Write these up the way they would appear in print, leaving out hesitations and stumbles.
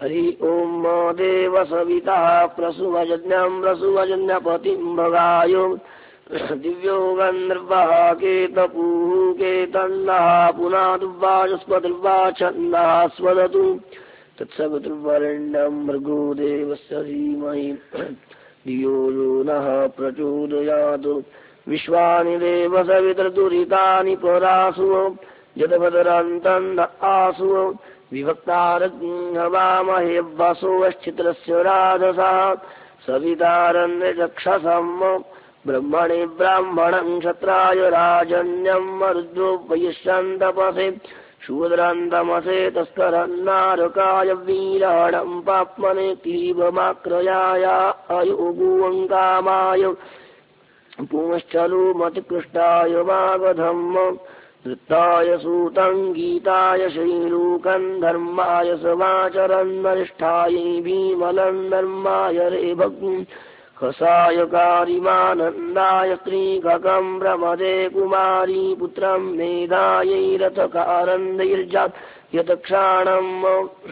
हरि ओम देव सविता प्रसुभजन्यं प्रसुभजन्यपतिं भगायो दिव्यो गन्धर्वः केतपुः केतन्नः पुनादुर्वाचस्पतिर्वा छन्दः स्वदतु तत्सवितुर्वरेण्यं भर्गो देवस्य धीमहि धियो यो नः प्रचोदयात् विश्वानि देव सवितर्दुरितानि परासु यद्भद्रान्तं न आसु विभक्तारग्निर्वामहे वसोश्चित्रस्य राजसः सवितारन्यचक्षसम् ब्रह्मणे ब्राह्मणं क्षत्राय राजन्यं मरुद्वो वैश्यन्तपसे शूद्रान्तमसे तस्करन्नारकाय वीराणं पाप्मने तीव्रमाक्रयाय अयोगुवङ्कामाय पुंश्चलुमतिकृष्टाय वागधम् नृत्ताय सूतं गीताय श्रीरूकं धर्माय समाचरन्नरिष्ठाय भीमलं धर्माय रेभगुं हसाय कारिमानन्दाय स्त्रीककं प्रमदे कुमारी पुत्रं मेधायै रथकारन्दैर्जात् यतक्षाणम्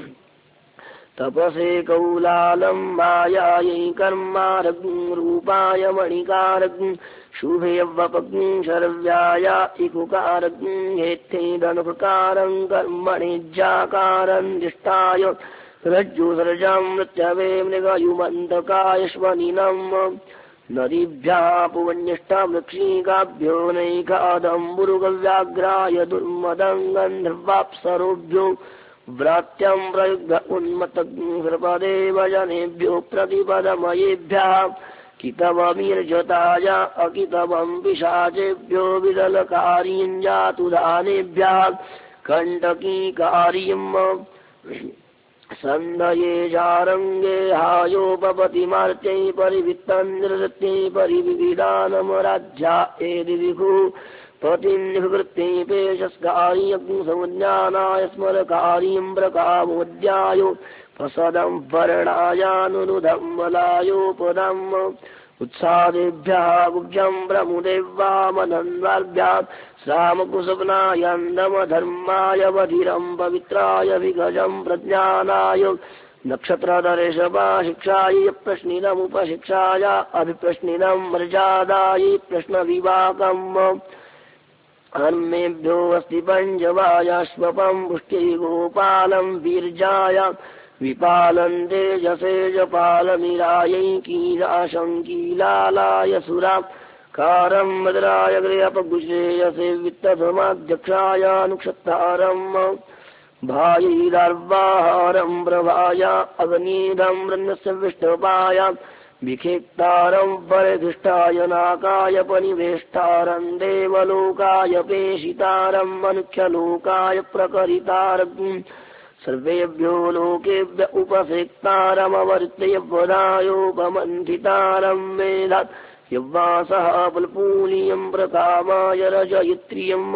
तपसे कौलालं मायायै कर्मारग्ं रूपाय मणिकारग्ं शुभे वपग्ं शरव्याय इकुकारग्ं हेत्थेदनुप्रकारं कर्मणिज्याकारं दिष्टाय रज्जुसर्जं मृत्यवे मृगयुमन्तकाय श्वनिनम् नदीभ्यः पुवन्यष्टवृक्षिकाभ्यो नैकादम्बुरुगव्याघ्राय दुर्मदं गन्धर्वाप्सरोभ्यो व्रात्यं प्रयुग्ध उन्मत्तसर्पदेव जनेभ्यो प्रतिपदमयेभ्यः कितवमीर्जताय अकितवं पिशाचेभ्यो विदलकारीं जातुदानेभ्यः कण्टकीकारीम् सन्धये जारङ्गे हायोपपतिमार्त्यै परिवित्तं नृत्यै परिविधानमराध्या एदिविभु पतिन्निवृत्यै पेशस्कार्यज्ञसंज्ञानाय स्मरकार्यं प्रकामोद्यायो प्रसदं वर्णायानुरुधं बलायोपदम् उत्सादेभ्यः गुब्जं प्रमुदेवामनन्वाभ्यां श्रामकुसुप्नायन्दमधर्माय बधिरं पवित्राय विगजं प्रज्ञानाय नक्षत्रदर्शवा शिक्षाय प्रश्निनमुपशिक्षाय अभिप्रश्निनं मर्यादायै प्रश्नविवाकम् अन्मेभ्यो अस्ति पञ्चवाय स्वपं पुष्ट्यै गोपालं वीर्जाय विपालं तेजसे जपालमिरायै कीलाशङ्कीलालाय सुरां कारं मद्राय गृहपगुश्रेयसे वित्तधमाध्यक्षाय अनुक्षत्तारम् भायैरार्वाहारं प्रभाय अग्निधं रन्नस्य विष्टपाय विखेक्तारं परिधिष्ठाय नाकाय परिवेष्टारं देवलोकाय पेशितारं मनुष्यलोकाय प्रकरितारं सर्वेभ्यो लोकेभ्य उपसेक्तारमवर्त्य यवदायोपमन्थितारं मेधात् यव्वासः पुल्पूलियं प्रकामाय रजयित्रियम्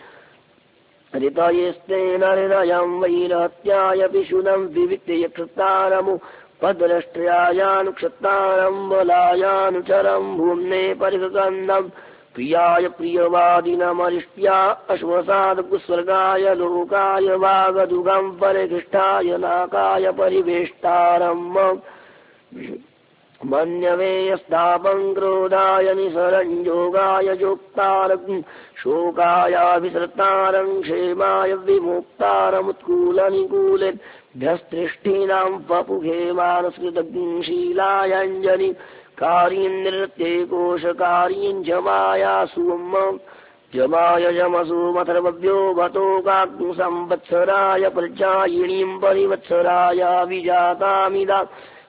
ऋतयेस्तेन हृदयं वैरहत्याय पिशुनं विवित्य यक्षतारमु पद्रष्ट्र्यायानुक्षत्तारं बलायानुचरं भूम्ने परिगन्धं प्रियाय प्रियवादिनमरिष्ट्या अश्वसादकुस्वर्गाय लोकाय वागदुगं परिधिष्ठाय नाकाय परिवेष्टारम् मन्यवेयस्तापं क्रोधाय निसरञ्जोगाय जोक्तारं शोकायाभिसृतारं क्षेमाय विमुक्तारमुत्कूलनिकूलेभ्यस्तृष्टीनां पपुघे मानस्कृतशीलायञ्जनि कार्यन्नृत्ये कोशकार्यं जमायासुम जमाय जमसुमथर्वभ्यो भतोकाग्निसंवत्सराय प्रजायिणीं परिवत्सराय विजातामिदा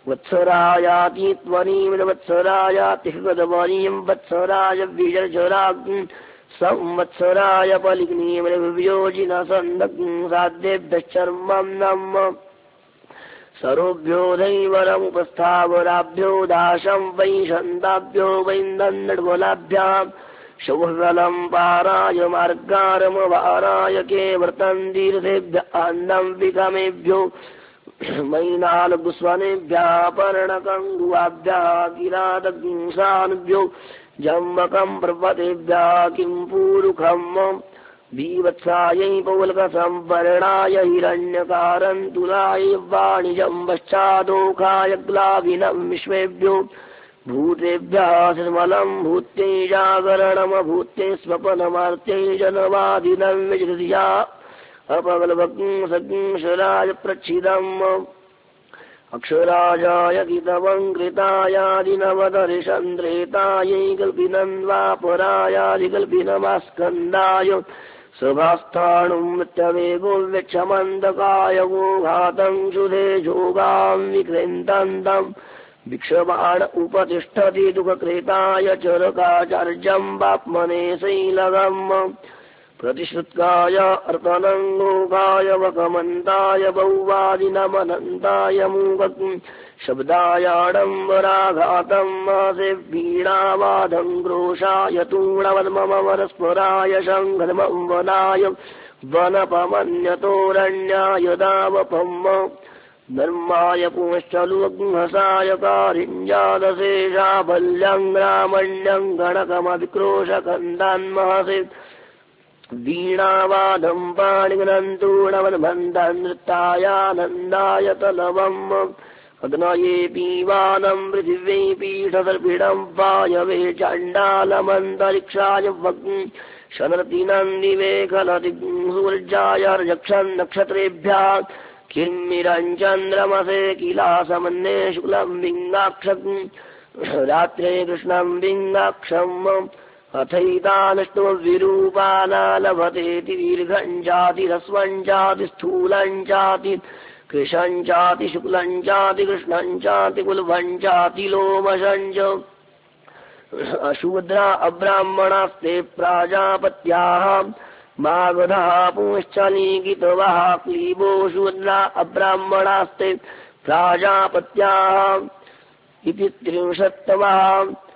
वत्सरायातीत्वनीमिवत्सराय तिह्गदवनीं वत्सराय विजर्जराग्ं संवत्सराय पलिग्निवियोजिनसन्दग्ं साध्येभ्यश्चर्मं नम सरोभ्यो धैवरमुपस्थावराभ्यो दाशं वैशन्ताभ्यो वैन्दन्नड्वलाभ्यां शौहलं पाराय मार्गारमवाराय केवर्तं तीर्थेभ्य आन्दं विगमेभ्यो मैनालगुस्वनेभ्यः पर्णकङ्गुवाभ्यः किरातगुंसानुभ्यो जम्बकं पर्वतेभ्यः किं पूरुखम् बीवत्सायै पौलकसंवर्णाय हिरण्यकारन्तुलाय वाणिजम्बश्चादोखाय ग्लाविनं विश्वेभ्यो भूतेभ्यः निर्मलं भूत्यै जागरणमभूत्यै स्वपनमार्त्यै जनवादिनं विजृधिया अपगलभग्ंसग्ंशराय प्रच्छिदम् अक्षराजाय कितवङ्कृतायादिनवदर्शन्द्रेतायै कल्पिनन्द्वापरायादिकल्पिनमास्कन्दाय सभास्थाणुम् मृत्यवेगो व्यक्षमन्दकाय गोघातम् शुधे जोगाम् विक्रेन्दन्तम् भिक्षमाण उपतिष्ठति दुःखकृताय चरकाचार्यम् वाप्मने शैलगम् प्रतिश्रुत्काय अर्तनङ्गोकाय वकमन्ताय बहुवादिनमनन्ताय मूकम् शब्दायाडम्बराघातम् मासे वीणावादम् घोषाय तूणवद्ममरस्मराय शङ्खमम् वनाय वनपमन्यतोरण्याय दावपम् धर्माय पुंश्चलुग्हसाय कारिञ्जादशेषाबल्यम् ग्रामण्यम् गणकमविक्रोशकन्दान्महसे वीणावादम् पाणिग्रन्तूणवन्बन्धन् नृत्तायानन्दाय तलवम् अग्नये पीवानम् पृथिव्यै पीठदर्पिणम् वायवे चाण्डालमन्तरिक्षाय वग्म् शनर्तिनन्दिवे खलति सूर्याय रक्षन् नक्षत्रेभ्यः किन्मिरम् चन्द्रमसे किलासमन्ये शुक्लम् विङ्गाक्षम् रात्रे कृष्णम् विङ्गाक्षम् अथैतानष्टविरूपाना लभतेति दीर्घम् चाति ह्रस्वम् चाति स्थूलम् चाति कृशम् चाति शुक्लम् चाति कृष्णम् चाति कुल्भम् चाति लोमशम् च अशूद्रा अब्राह्मणास्ते प्राजापत्याः मागधः पुंश्चलीकितवः क्लीबो शूद्रा अब्राह्मणास्ते प्राजापत्याः इति 30